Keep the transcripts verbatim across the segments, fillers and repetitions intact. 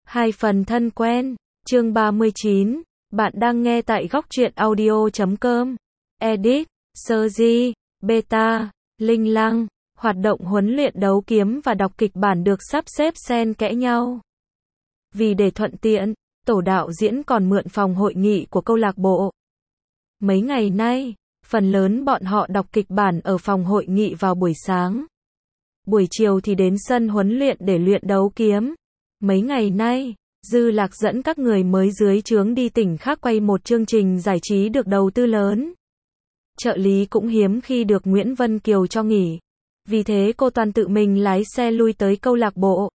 Hai phần thân quen, chương ba mươi chín, bạn đang nghe tại góc truyện audio chấm com. Edit, Sergi, Beta, Linh Lăng, hoạt động huấn luyện đấu kiếm và đọc kịch bản được sắp xếp xen kẽ nhau. Vì để thuận tiện, tổ đạo diễn còn mượn phòng hội nghị của câu lạc bộ. Mấy ngày nay, phần lớn bọn họ đọc kịch bản ở phòng hội nghị vào buổi sáng. Buổi chiều thì đến sân huấn luyện để luyện đấu kiếm. Mấy ngày nay, Dư Lạc dẫn các người mới dưới trướng đi tỉnh khác quay một chương trình giải trí được đầu tư lớn. Trợ lý cũng hiếm khi được Nguyễn Vân Kiều cho nghỉ. Vì thế cô toàn tự mình lái xe lui tới câu lạc bộ.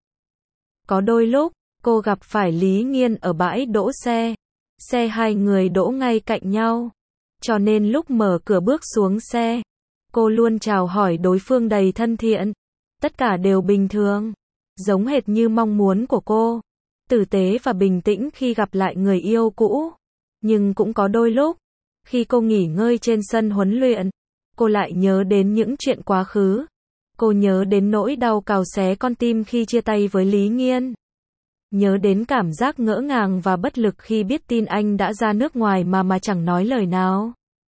Có đôi lúc, cô gặp phải Lý Nghiên ở bãi đỗ xe. Xe hai người đỗ ngay cạnh nhau. Cho nên lúc mở cửa bước xuống xe, cô luôn chào hỏi đối phương đầy thân thiện. Tất cả đều bình thường, giống hệt như mong muốn của cô. Tử tế và bình tĩnh khi gặp lại người yêu cũ. Nhưng cũng có đôi lúc, khi cô nghỉ ngơi trên sân huấn luyện, cô lại nhớ đến những chuyện quá khứ. Cô nhớ đến nỗi đau cào xé con tim khi chia tay với Lý Nghiên. Nhớ đến cảm giác ngỡ ngàng và bất lực khi biết tin anh đã ra nước ngoài mà mà chẳng nói lời nào.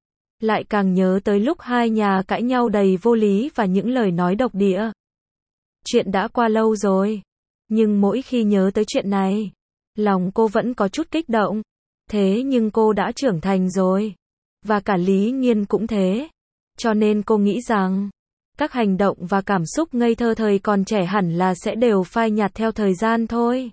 Lại càng nhớ tới lúc hai nhà cãi nhau đầy vô lý và những lời nói độc địa. Chuyện đã qua lâu rồi, nhưng mỗi khi nhớ tới chuyện này, lòng cô vẫn có chút kích động. Thế nhưng cô đã trưởng thành rồi, và cả Lý Nghiên cũng thế. Cho nên cô nghĩ rằng, các hành động và cảm xúc ngây thơ thời còn trẻ hẳn là sẽ đều phai nhạt theo thời gian thôi.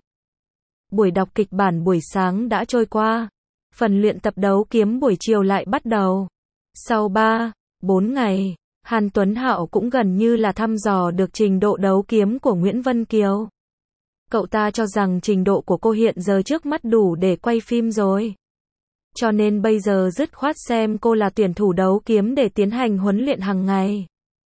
Buổi đọc kịch bản buổi sáng đã trôi qua, phần luyện tập đấu kiếm buổi chiều lại bắt đầu. Sau ba, bốn ngày, Hàn Tuấn Hạo cũng gần như là thăm dò được trình độ đấu kiếm của Nguyễn Vân Kiều. Cậu ta cho rằng trình độ của cô hiện giờ trước mắt đủ để quay phim rồi. Cho nên bây giờ dứt khoát xem cô là tuyển thủ đấu kiếm để tiến hành huấn luyện hàng ngày.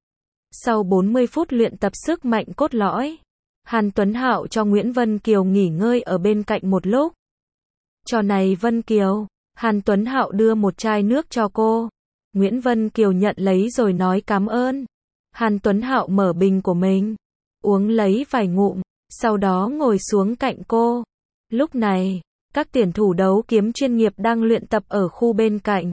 Sau bốn mươi phút luyện tập sức mạnh cốt lõi, Hàn Tuấn Hạo cho Nguyễn Vân Kiều nghỉ ngơi ở bên cạnh một lúc. Cho này Vân Kiều, Hàn Tuấn Hạo đưa một chai nước cho cô. Nguyễn Vân Kiều nhận lấy rồi nói cảm ơn. Hàn Tuấn Hạo mở bình của mình, uống lấy vài ngụm, sau đó ngồi xuống cạnh cô. Lúc này, các tuyển thủ đấu kiếm chuyên nghiệp đang luyện tập ở khu bên cạnh.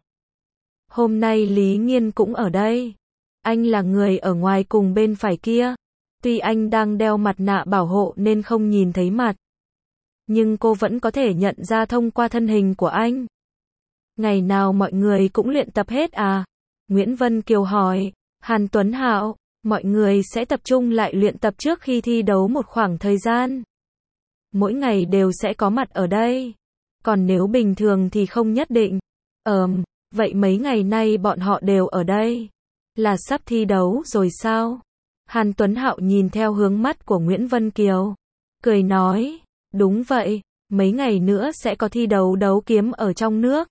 Hôm nay Lý Nghiên cũng ở đây. Anh là người ở ngoài cùng bên phải kia. Tuy anh đang đeo mặt nạ bảo hộ nên không nhìn thấy mặt, nhưng cô vẫn có thể nhận ra thông qua thân hình của anh. Ngày nào mọi người cũng luyện tập hết à? Nguyễn Vân Kiều hỏi. Hàn Tuấn Hạo, mọi người sẽ tập trung lại luyện tập trước khi thi đấu một khoảng thời gian. Mỗi ngày đều sẽ có mặt ở đây. Còn nếu bình thường thì không nhất định. Ờm, vậy mấy ngày nay bọn họ đều ở đây. Là sắp thi đấu rồi sao? Hàn Tuấn Hạo nhìn theo hướng mắt của Nguyễn Vân Kiều, cười nói, đúng vậy, mấy ngày nữa sẽ có thi đấu đấu kiếm ở trong nước.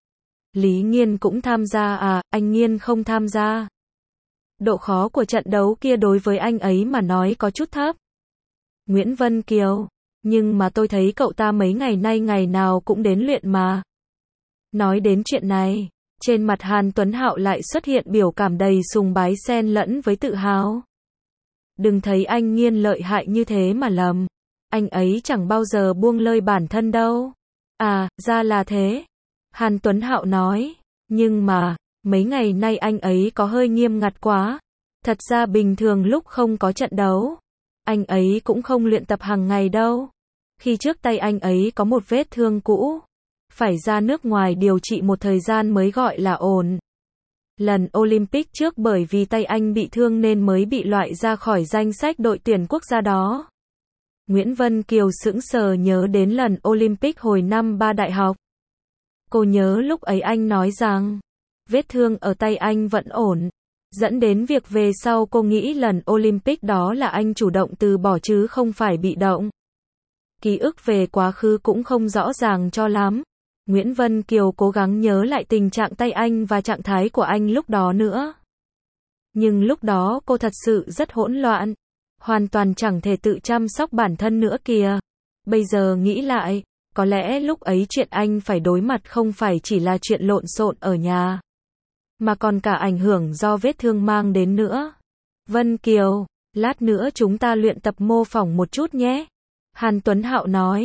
Lý Nghiên cũng tham gia à? Anh Nghiên không tham gia. Độ khó của trận đấu kia đối với anh ấy mà nói có chút thấp. Nguyễn Vân Kiều, nhưng mà tôi thấy cậu ta mấy ngày nay ngày nào cũng đến luyện mà. Nói đến chuyện này, trên mặt Hàn Tuấn Hạo lại xuất hiện biểu cảm đầy sùng bái xen lẫn với tự hào. Đừng thấy anh Nghiên lợi hại như thế mà lầm. Anh ấy chẳng bao giờ buông lơi bản thân đâu. À, ra là thế. Hàn Tuấn Hạo nói. Nhưng mà, mấy ngày nay anh ấy có hơi nghiêm ngặt quá. Thật ra bình thường lúc không có trận đấu, anh ấy cũng không luyện tập hàng ngày đâu. Khi trước tay anh ấy có một vết thương cũ, phải ra nước ngoài điều trị một thời gian mới gọi là ổn. Lần Olympic trước bởi vì tay anh bị thương nên mới bị loại ra khỏi danh sách đội tuyển quốc gia đó. Nguyễn Vân Kiều sững sờ nhớ đến lần Olympic hồi năm ba đại học. Cô nhớ lúc ấy anh nói rằng, vết thương ở tay anh vẫn ổn, dẫn đến việc về sau cô nghĩ lần Olympic đó là anh chủ động từ bỏ chứ không phải bị động. Ký ức về quá khứ cũng không rõ ràng cho lắm. Nguyễn Vân Kiều cố gắng nhớ lại tình trạng tay anh và trạng thái của anh lúc đó nữa. Nhưng lúc đó cô thật sự rất hỗn loạn, hoàn toàn chẳng thể tự chăm sóc bản thân nữa kìa. Bây giờ nghĩ lại, có lẽ lúc ấy chuyện anh phải đối mặt không phải chỉ là chuyện lộn xộn ở nhà, mà còn cả ảnh hưởng do vết thương mang đến nữa. Vân Kiều, lát nữa chúng ta luyện tập mô phỏng một chút nhé. Hàn Tuấn Hạo nói.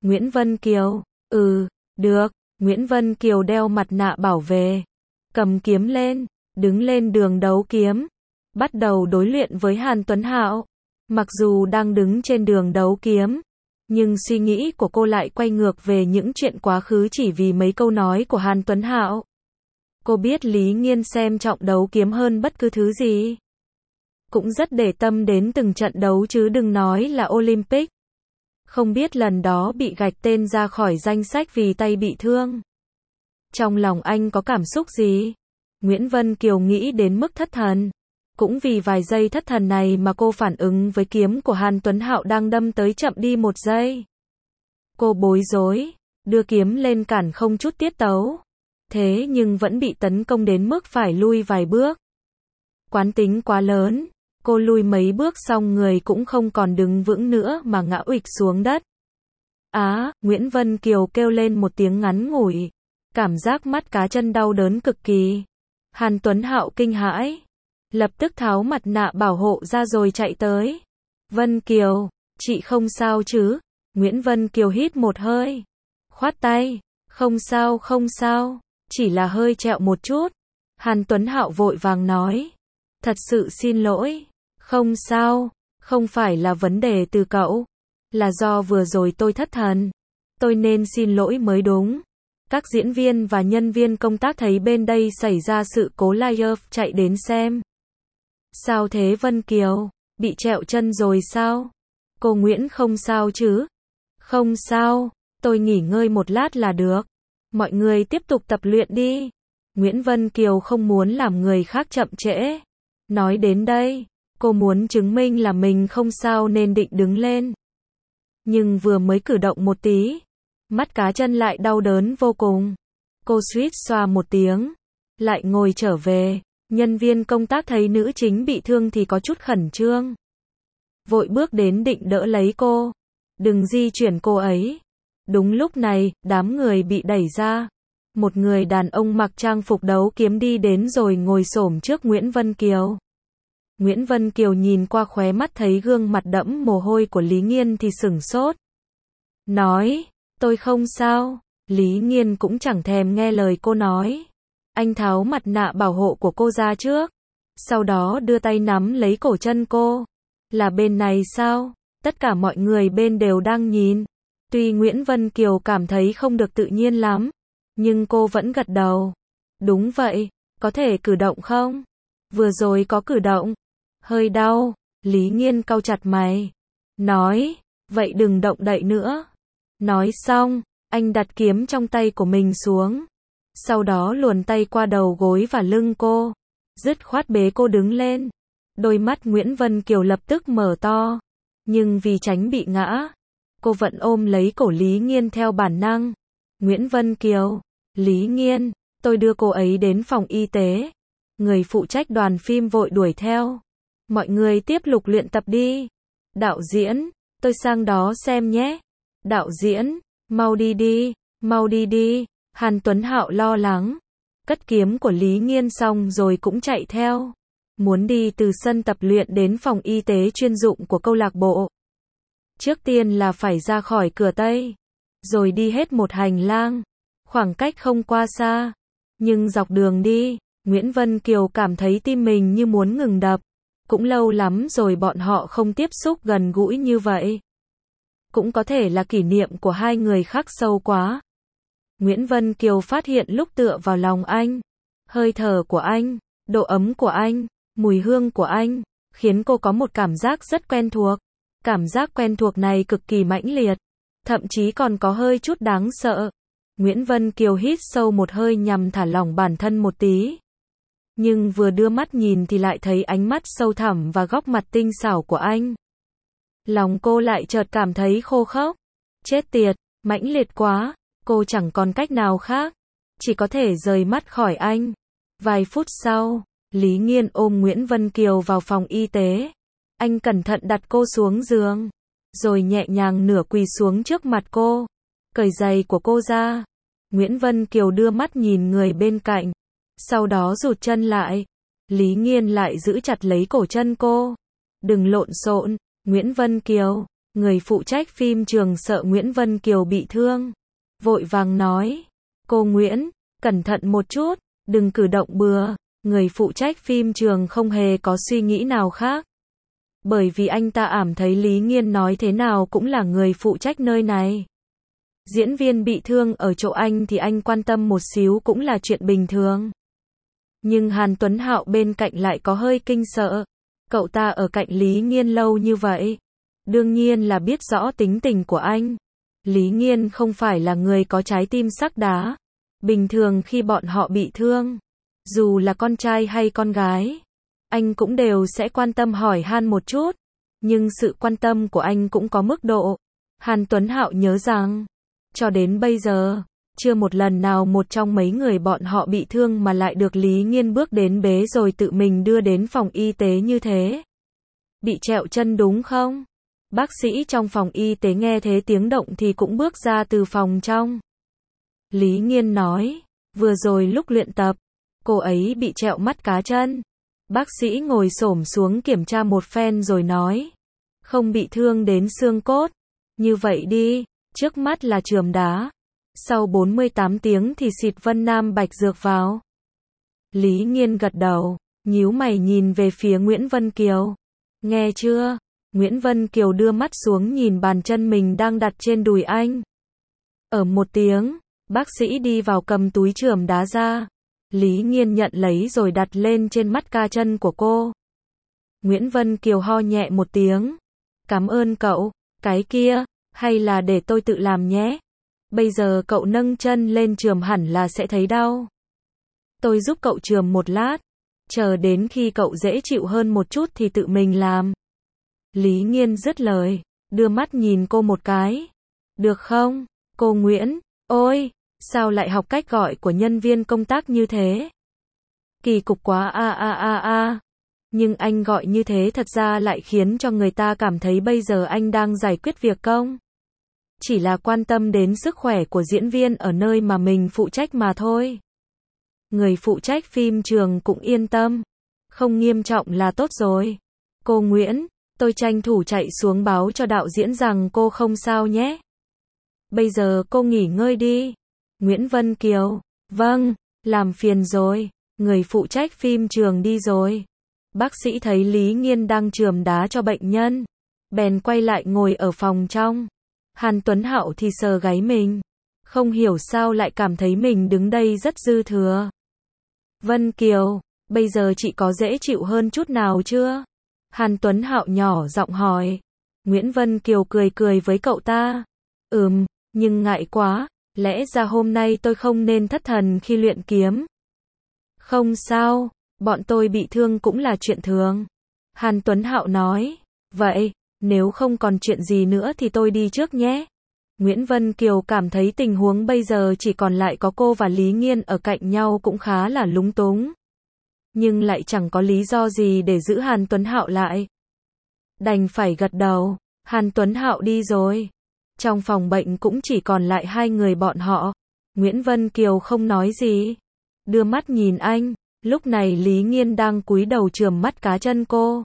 Nguyễn Vân Kiều, ừ, được. Nguyễn Vân Kiều đeo mặt nạ bảo vệ, cầm kiếm lên, đứng lên đường đấu kiếm, bắt đầu đối luyện với Hàn Tuấn Hạo. Mặc dù đang đứng trên đường đấu kiếm, nhưng suy nghĩ của cô lại quay ngược về những chuyện quá khứ chỉ vì mấy câu nói của Hàn Tuấn Hạo. Cô biết Lý Nghiên xem trọng đấu kiếm hơn bất cứ thứ gì. Cũng rất để tâm đến từng trận đấu chứ đừng nói là Olympic. Không biết lần đó bị gạch tên ra khỏi danh sách vì tay bị thương. Trong lòng anh có cảm xúc gì? Nguyễn Vân Kiều nghĩ đến mức thất thần. Cũng vì vài giây thất thần này mà cô phản ứng với kiếm của Hàn Tuấn Hạo đang đâm tới chậm đi một giây. Cô bối rối, đưa kiếm lên cản không chút tiết tấu. Thế nhưng vẫn bị tấn công đến mức phải lui vài bước. Quán tính quá lớn, cô lui mấy bước xong người cũng không còn đứng vững nữa mà ngã uịch xuống đất. Á, Nguyễn Vân Kiều kêu lên một tiếng ngắn ngủi. Cảm giác mắt cá chân đau đớn cực kỳ. Hàn Tuấn Hạo kinh hãi, lập tức tháo mặt nạ bảo hộ ra rồi chạy tới. Vân Kiều, chị không sao chứ? Nguyễn Vân Kiều hít một hơi, khoát tay, không sao không sao, chỉ là hơi trẹo một chút. Hàn Tuấn Hạo vội vàng nói, thật sự xin lỗi, không sao, không phải là vấn đề từ cậu, là do vừa rồi tôi thất thần, tôi nên xin lỗi mới đúng. Các diễn viên và nhân viên công tác thấy bên đây xảy ra sự cố live chạy đến xem. Sao thế Vân Kiều, bị trẹo chân rồi sao? Cô Nguyễn không sao chứ? Không sao, tôi nghỉ ngơi một lát là được. Mọi người tiếp tục tập luyện đi. Nguyễn Vân Kiều không muốn làm người khác chậm trễ. Nói đến đây, cô muốn chứng minh là mình không sao nên định đứng lên. Nhưng vừa mới cử động một tí, mắt cá chân lại đau đớn vô cùng. Cô suýt xoa một tiếng, lại ngồi trở về. Nhân viên công tác thấy nữ chính bị thương thì có chút khẩn trương. Vội bước đến định đỡ lấy cô. Đừng di chuyển cô ấy. Đúng lúc này, đám người bị đẩy ra. Một người đàn ông mặc trang phục đấu kiếm đi đến rồi ngồi xổm trước Nguyễn Vân Kiều. Nguyễn Vân Kiều nhìn qua khóe mắt thấy gương mặt đẫm mồ hôi của Lý Nghiên thì sửng sốt. Nói, tôi không sao. Lý Nghiên cũng chẳng thèm nghe lời cô nói. Anh tháo mặt nạ bảo hộ của cô ra trước. Sau đó đưa tay nắm lấy cổ chân cô. Là bên này sao? Tất cả mọi người bên đều đang nhìn. Tuy Nguyễn Vân Kiều cảm thấy không được tự nhiên lắm, nhưng cô vẫn gật đầu. Đúng vậy, có thể cử động không? Vừa rồi có cử động. Hơi đau. Lý Nghiên cau chặt mày. Nói, vậy đừng động đậy nữa. Nói xong, anh đặt kiếm trong tay của mình xuống. Sau đó luồn tay qua đầu gối và lưng cô. Dứt khoát bế cô đứng lên. Đôi mắt Nguyễn Vân Kiều lập tức mở to. Nhưng vì tránh bị ngã, cô vẫn ôm lấy cổ Lý Nghiên theo bản năng. Nguyễn Vân Kiều, Lý Nghiên, tôi đưa cô ấy đến phòng y tế. Người phụ trách đoàn phim vội đuổi theo. Mọi người tiếp tục luyện tập đi. Đạo diễn, tôi sang đó xem nhé. Đạo diễn, mau đi đi, mau đi đi. Hàn Tuấn Hạo lo lắng. Cất kiếm của Lý Nghiên xong rồi cũng chạy theo. Muốn đi từ sân tập luyện đến phòng y tế chuyên dụng của câu lạc bộ. Trước tiên là phải ra khỏi cửa Tây. Rồi đi hết một hành lang. Khoảng cách không quá xa. Nhưng dọc đường đi, Nguyễn Vân Kiều cảm thấy tim mình như muốn ngừng đập. Cũng lâu lắm rồi bọn họ không tiếp xúc gần gũi như vậy. Cũng có thể là kỷ niệm của hai người khắc sâu quá. Nguyễn Vân Kiều phát hiện lúc tựa vào lòng anh, hơi thở của anh, độ ấm của anh, mùi hương của anh, khiến cô có một cảm giác rất quen thuộc. Cảm giác quen thuộc này cực kỳ mãnh liệt, thậm chí còn có hơi chút đáng sợ. Nguyễn Vân Kiều hít sâu một hơi nhằm thả lỏng bản thân một tí. Nhưng vừa đưa mắt nhìn thì lại thấy ánh mắt sâu thẳm và góc mặt tinh xảo của anh. Lòng cô lại chợt cảm thấy khô khốc. Chết tiệt, mãnh liệt quá. Cô chẳng còn cách nào khác, chỉ có thể rời mắt khỏi anh. Vài phút sau, Lý Nghiên ôm Nguyễn Vân Kiều vào phòng y tế. Anh cẩn thận đặt cô xuống giường, rồi nhẹ nhàng nửa quỳ xuống trước mặt cô, cởi giày của cô ra. Nguyễn Vân Kiều đưa mắt nhìn người bên cạnh, sau đó rụt chân lại. Lý Nghiên lại giữ chặt lấy cổ chân cô. Đừng lộn xộn, Nguyễn Vân Kiều. Người phụ trách phim trường sợ Nguyễn Vân Kiều bị thương, vội vàng nói, cô Nguyễn, cẩn thận một chút, đừng cử động bừa. Người phụ trách phim trường không hề có suy nghĩ nào khác. Bởi vì anh ta ảm thấy Lý Nghiên nói thế nào cũng là người phụ trách nơi này. Diễn viên bị thương ở chỗ anh thì anh quan tâm một xíu cũng là chuyện bình thường. Nhưng Hàn Tuấn Hạo bên cạnh lại có hơi kinh sợ. Cậu ta ở cạnh Lý Nghiên lâu như vậy, đương nhiên là biết rõ tính tình của anh. Lý Nghiên không phải là người có trái tim sắt đá. Bình thường khi bọn họ bị thương, dù là con trai hay con gái, anh cũng đều sẽ quan tâm hỏi han một chút. Nhưng sự quan tâm của anh cũng có mức độ. Hàn Tuấn Hạo nhớ rằng, cho đến bây giờ, chưa một lần nào một trong mấy người bọn họ bị thương mà lại được Lý Nghiên bước đến bế rồi tự mình đưa đến phòng y tế như thế. Bị trẹo chân đúng không? Bác sĩ trong phòng y tế nghe thế tiếng động thì cũng bước ra từ phòng trong. Lý Nghiên nói, vừa rồi lúc luyện tập, cô ấy bị trẹo mắt cá chân. Bác sĩ ngồi xổm xuống kiểm tra một phen rồi nói, không bị thương đến xương cốt. Như vậy đi, trước mắt là chườm đá. Sau bốn mươi tám tiếng thì xịt Vân Nam Bạch dược vào. Lý Nghiên gật đầu, nhíu mày nhìn về phía Nguyễn Vân Kiều. Nghe chưa? Nguyễn Vân Kiều đưa mắt xuống nhìn bàn chân mình đang đặt trên đùi anh. Ở một tiếng, bác sĩ đi vào cầm túi chườm đá ra. Lý Nghiên nhận lấy rồi đặt lên trên mắt ca chân của cô. Nguyễn Vân Kiều ho nhẹ một tiếng. Cảm ơn cậu, cái kia, hay là để tôi tự làm nhé. Bây giờ cậu nâng chân lên chườm hẳn là sẽ thấy đau. Tôi giúp cậu chườm một lát. Chờ đến khi cậu dễ chịu hơn một chút thì tự mình làm. Lý Nghiên dứt lời, đưa mắt nhìn cô một cái. Được không, cô Nguyễn? Ôi, sao lại học cách gọi của nhân viên công tác như thế? Kỳ cục quá a a a a. Nhưng anh gọi như thế thật ra lại khiến cho người ta cảm thấy bây giờ anh đang giải quyết việc công. Chỉ là quan tâm đến sức khỏe của diễn viên ở nơi mà mình phụ trách mà thôi. Người phụ trách phim trường cũng yên tâm. Không nghiêm trọng là tốt rồi. Cô Nguyễn, tôi tranh thủ chạy xuống báo cho đạo diễn rằng cô không sao nhé. Bây giờ cô nghỉ ngơi đi. Nguyễn Vân Kiều, vâng, làm phiền rồi. Người phụ trách phim trường đi rồi. Bác sĩ thấy Lý Nghiên đang chườm đá cho bệnh nhân, bèn quay lại ngồi ở phòng trong. Hàn Tuấn Hạo thì sờ gáy mình, không hiểu sao lại cảm thấy mình đứng đây rất dư thừa. Vân Kiều, bây giờ chị có dễ chịu hơn chút nào chưa? Hàn Tuấn Hạo nhỏ giọng hỏi. Nguyễn Vân Kiều cười cười với cậu ta. Ừm, nhưng ngại quá, lẽ ra hôm nay tôi không nên thất thần khi luyện kiếm. Không sao, bọn tôi bị thương cũng là chuyện thường. Hàn Tuấn Hạo nói. Vậy, nếu không còn chuyện gì nữa thì tôi đi trước nhé. Nguyễn Vân Kiều cảm thấy tình huống bây giờ chỉ còn lại có cô và Lý Nghiên ở cạnh nhau cũng khá là lúng túng. Nhưng lại chẳng có lý do gì để giữ Hàn Tuấn Hạo lại. Đành phải gật đầu. Hàn Tuấn Hạo đi rồi. Trong phòng bệnh cũng chỉ còn lại hai người bọn họ. Nguyễn Vân Kiều không nói gì, đưa mắt nhìn anh. Lúc này Lý Nghiên đang cúi đầu chườm mắt cá chân cô.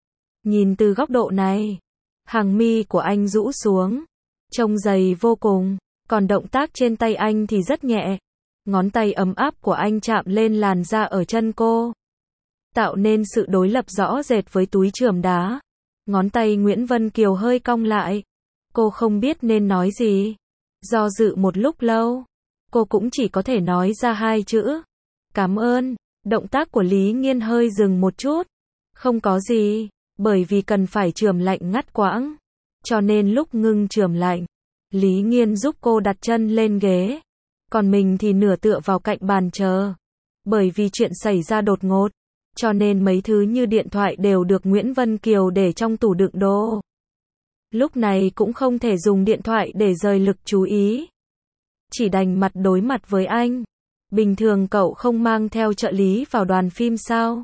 Nhìn từ góc độ này, hàng mi của anh rũ xuống, trông dày vô cùng, còn động tác trên tay anh thì rất nhẹ. Ngón tay ấm áp của anh chạm lên làn da ở chân cô, tạo nên sự đối lập rõ rệt với túi chườm đá. Ngón tay Nguyễn Vân Kiều hơi cong lại. Cô không biết nên nói gì. Do dự một lúc lâu, cô cũng chỉ có thể nói ra hai chữ. Cảm ơn. Động tác của Lý Nghiên hơi dừng một chút. Không có gì, bởi vì cần phải chườm lạnh ngắt quãng. Cho nên lúc ngưng chườm lạnh, Lý Nghiên giúp cô đặt chân lên ghế. Còn mình thì nửa tựa vào cạnh bàn chờ. Bởi vì chuyện xảy ra đột ngột, cho nên mấy thứ như điện thoại đều được Nguyễn Vân Kiều để trong tủ đựng đồ. Lúc này cũng không thể dùng điện thoại để rời lực chú ý. Chỉ đành mặt đối mặt với anh. Bình thường cậu không mang theo trợ lý vào đoàn phim sao?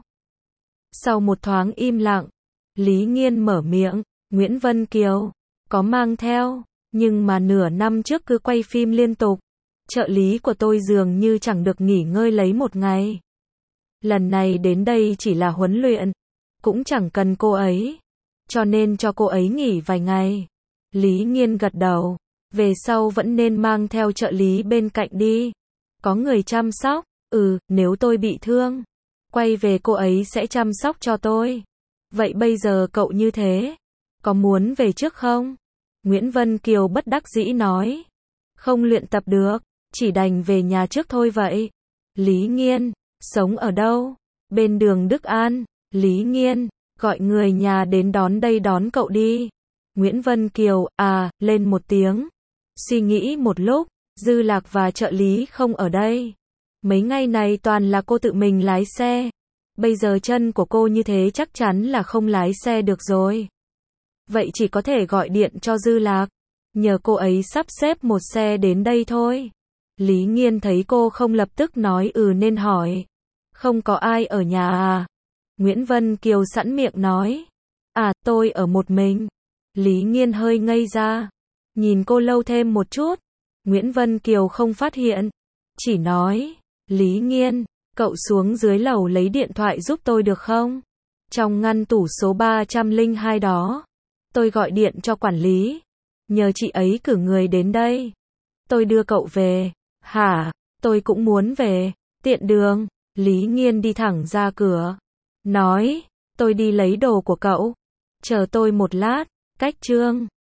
Sau một thoáng im lặng, Lý Nghiên mở miệng. Nguyễn Vân Kiều, có mang theo, nhưng mà nửa năm trước cứ quay phim liên tục. Trợ lý của tôi dường như chẳng được nghỉ ngơi lấy một ngày. Lần này đến đây chỉ là huấn luyện, cũng chẳng cần cô ấy, cho nên cho cô ấy nghỉ vài ngày. Lý Nghiên gật đầu. Về sau vẫn nên mang theo trợ lý bên cạnh đi. Có người chăm sóc. Ừ, nếu tôi bị thương, quay về cô ấy sẽ chăm sóc cho tôi. Vậy bây giờ cậu như thế, có muốn về trước không? Nguyễn Vân Kiều bất đắc dĩ nói. Không luyện tập được, chỉ đành về nhà trước thôi vậy. Lý Nghiên, sống ở đâu? Bên đường Đức An. Lý Nghiên, gọi người nhà đến đón đây đón cậu đi. Nguyễn Vân Kiều, à, lên một tiếng. Suy nghĩ một lúc, Dư Lạc và trợ lý không ở đây. Mấy ngày này toàn là cô tự mình lái xe. Bây giờ chân của cô như thế chắc chắn là không lái xe được rồi. Vậy chỉ có thể gọi điện cho Dư Lạc, nhờ cô ấy sắp xếp một xe đến đây thôi. Lý Nghiên thấy cô không lập tức nói ừ nên hỏi. Không có ai ở nhà à? Nguyễn Vân Kiều sẵn miệng nói. À, tôi ở một mình. Lý Nghiên hơi ngây ra. Nhìn cô lâu thêm một chút. Nguyễn Vân Kiều không phát hiện. Chỉ nói. Lý Nghiên, cậu xuống dưới lầu lấy điện thoại giúp tôi được không? Trong ngăn tủ số ba trăm lẻ hai đó. Tôi gọi điện cho quản lý. Nhờ chị ấy cử người đến đây. Tôi đưa cậu về. Hả? Tôi cũng muốn về. Tiện đường. Lý Nghiên đi thẳng ra cửa. Nói. Tôi đi lấy đồ của cậu. Chờ tôi một lát. Cách Trương.